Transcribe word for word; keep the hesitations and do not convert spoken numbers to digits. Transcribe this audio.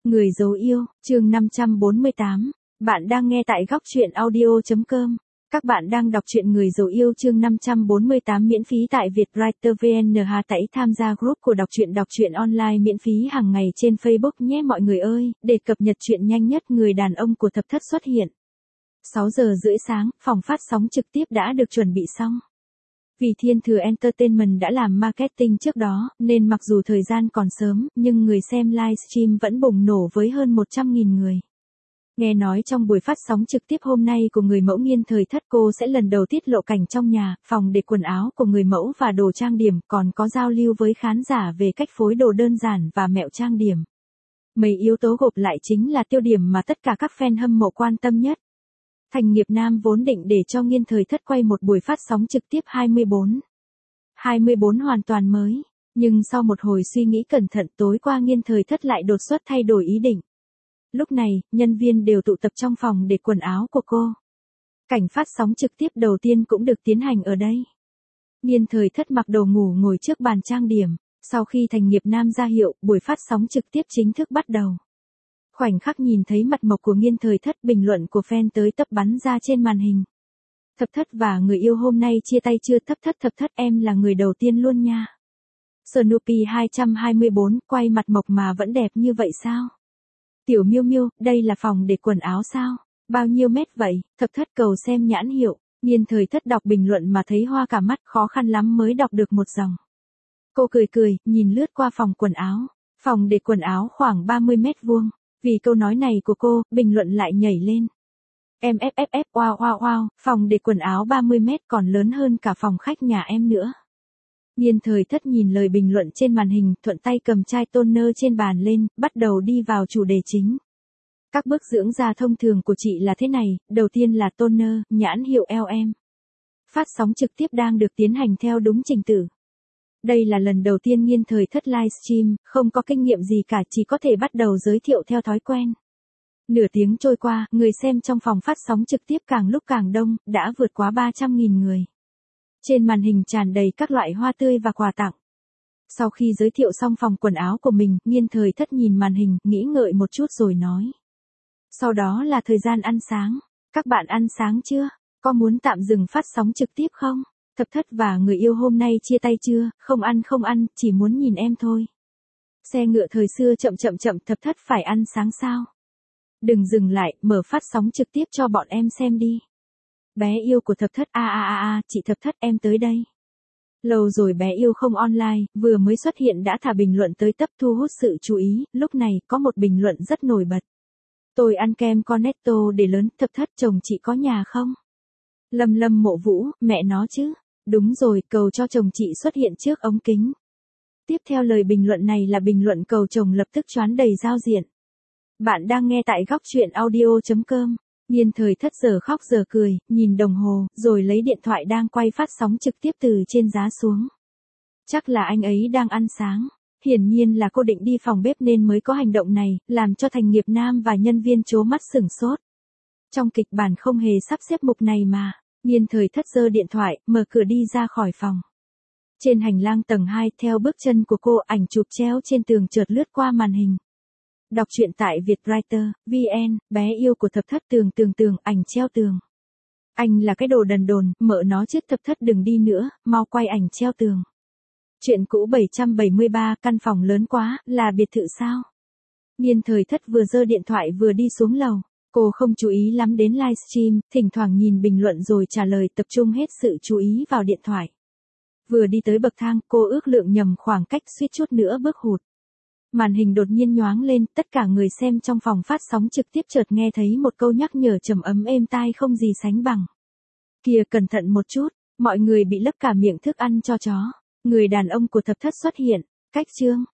Người dấu yêu, chương năm trăm bốn mươi tám. Bạn đang nghe tại góc truyện audio.com. Các bạn đang đọc truyện Người dấu yêu chương năm trăm bốn mươi tám miễn phí tại Vietwriter vê en. Hãy tham gia group của đọc truyện đọc truyện online miễn phí hàng ngày trên Facebook nhé mọi người ơi, để cập nhật truyện nhanh nhất. Người đàn ông của thập thất xuất hiện. sáu giờ rưỡi sáng, phòng phát sóng trực tiếp đã được chuẩn bị xong. Vì Thiên Thừa Entertainment đã làm marketing trước đó, nên mặc dù thời gian còn sớm, nhưng người xem livestream vẫn bùng nổ với hơn một trăm nghìn người. Nghe nói trong buổi phát sóng trực tiếp hôm nay của người mẫu Nghiên Thời Thất, cô sẽ lần đầu tiết lộ cảnh trong nhà, phòng để quần áo của người mẫu và đồ trang điểm, còn có giao lưu với khán giả về cách phối đồ đơn giản và mẹo trang điểm. Mấy yếu tố gộp lại chính là tiêu điểm mà tất cả các fan hâm mộ quan tâm nhất. Thành Nghiệp Nam vốn định để cho Nghiên Thời Thất quay một buổi phát sóng trực tiếp hai mươi bốn. hai mươi bốn hoàn toàn mới, nhưng sau một hồi suy nghĩ cẩn thận tối qua Nghiên Thời Thất lại đột xuất thay đổi ý định. Lúc này, nhân viên đều tụ tập trong phòng để quần áo của cô. Cảnh phát sóng trực tiếp đầu tiên cũng được tiến hành ở đây. Nghiên Thời Thất mặc đồ ngủ ngồi trước bàn trang điểm, sau khi Thành Nghiệp Nam ra hiệu, buổi phát sóng trực tiếp chính thức bắt đầu. Khoảnh khắc nhìn thấy mặt mộc của Nghiên Thời Thất, bình luận của fan tới tấp bắn ra trên màn hình. Thập thất và người yêu hôm nay chia tay chưa? Thập thất thập thất em là người đầu tiên luôn nha. Snoopy hai trăm hai mươi bốn, quay mặt mộc mà vẫn đẹp như vậy sao? Tiểu Miêu Miêu, đây là phòng để quần áo sao? Bao nhiêu mét vậy? Thập thất cầu xem nhãn hiệu. Nghiên Thời Thất đọc bình luận mà thấy hoa cả mắt, khó khăn lắm mới đọc được một dòng. Cô cười cười, nhìn lướt qua phòng quần áo. Phòng để quần áo khoảng ba mươi mét vuông. Vì câu nói này của cô, bình luận lại nhảy lên. Em ép ép ép, wow wow wow, phòng để quần áo ba mươi mét còn lớn hơn cả phòng khách nhà em nữa. Nghiên Thời Thất nhìn lời bình luận trên màn hình, thuận tay cầm chai toner trên bàn lên, bắt đầu đi vào chủ đề chính. Các bước dưỡng da thông thường của chị là thế này, đầu tiên là toner, nhãn hiệu lờ em. Phát sóng trực tiếp đang được tiến hành theo đúng trình tự. Đây là lần đầu tiên Nghiên Thời Thất livestream, không có kinh nghiệm gì cả, chỉ có thể bắt đầu giới thiệu theo thói quen. Nửa tiếng trôi qua, người xem trong phòng phát sóng trực tiếp càng lúc càng đông, đã vượt quá ba trăm nghìn người. Trên màn hình tràn đầy các loại hoa tươi và quà tặng. Sau khi giới thiệu xong phòng quần áo của mình, Nghiên Thời Thất nhìn màn hình, nghĩ ngợi một chút rồi nói. Sau đó là thời gian ăn sáng. Các bạn ăn sáng chưa? Có muốn tạm dừng phát sóng trực tiếp không? Thập thất và người yêu hôm nay chia tay chưa? Không ăn không ăn, chỉ muốn nhìn em thôi. Xe ngựa thời xưa chậm chậm chậm, thập thất phải ăn sáng sao? Đừng dừng lại, mở phát sóng trực tiếp cho bọn em xem đi. Bé yêu của thập thất, a a a a, chị thập thất em tới đây. Lâu rồi bé yêu không online, vừa mới xuất hiện đã thả bình luận tới tấp thu hút sự chú ý, lúc này có một bình luận rất nổi bật. Tôi ăn kem Cornetto để lớn, thập thất chồng chị có nhà không? Lâm Lâm Mộ Vũ, mẹ nó chứ. Đúng rồi, cầu cho chồng chị xuất hiện trước ống kính. Tiếp theo lời bình luận này là bình luận cầu chồng lập tức choán đầy giao diện. Bạn đang nghe tại góc truyện audio.com. Nghiên Thời Thất giờ khóc giờ cười, nhìn đồng hồ, rồi lấy điện thoại đang quay phát sóng trực tiếp từ trên giá xuống. Chắc là anh ấy đang ăn sáng. Hiển nhiên là cô định đi phòng bếp nên mới có hành động này, làm cho Thành Nghiệp Nam và nhân viên trố mắt sửng sốt. Trong kịch bản không hề sắp xếp mục này mà. Nghiên Thời Thất giơ điện thoại, mở cửa đi ra khỏi phòng. Trên hành lang tầng hai, theo bước chân của cô, ảnh chụp treo trên tường chợt lướt qua màn hình. Đọc truyện tại Vietwriter vê en, bé yêu của thập thất tường tường tường, ảnh treo tường. Anh là cái đồ đần đồn, mợ nó chứ, thập thất đừng đi nữa, mau quay ảnh treo tường. Chuyện cũ bảy trăm bảy mươi ba, căn phòng lớn quá, là biệt thự sao? Nghiên Thời Thất vừa giơ điện thoại vừa đi xuống lầu. Cô không chú ý lắm đến livestream, thỉnh thoảng nhìn bình luận rồi trả lời, tập trung hết sự chú ý vào điện thoại. Vừa đi tới bậc thang, cô ước lượng nhầm khoảng cách, suýt chút nữa bước hụt. Màn hình đột nhiên nhoáng lên, tất cả người xem trong phòng phát sóng trực tiếp chợt nghe thấy một câu nhắc nhở trầm ấm êm tai không gì sánh bằng. Kìa, cẩn thận một chút, mọi người bị lấp cả miệng thức ăn cho chó. Người đàn ông của thập thất xuất hiện. Cách chương.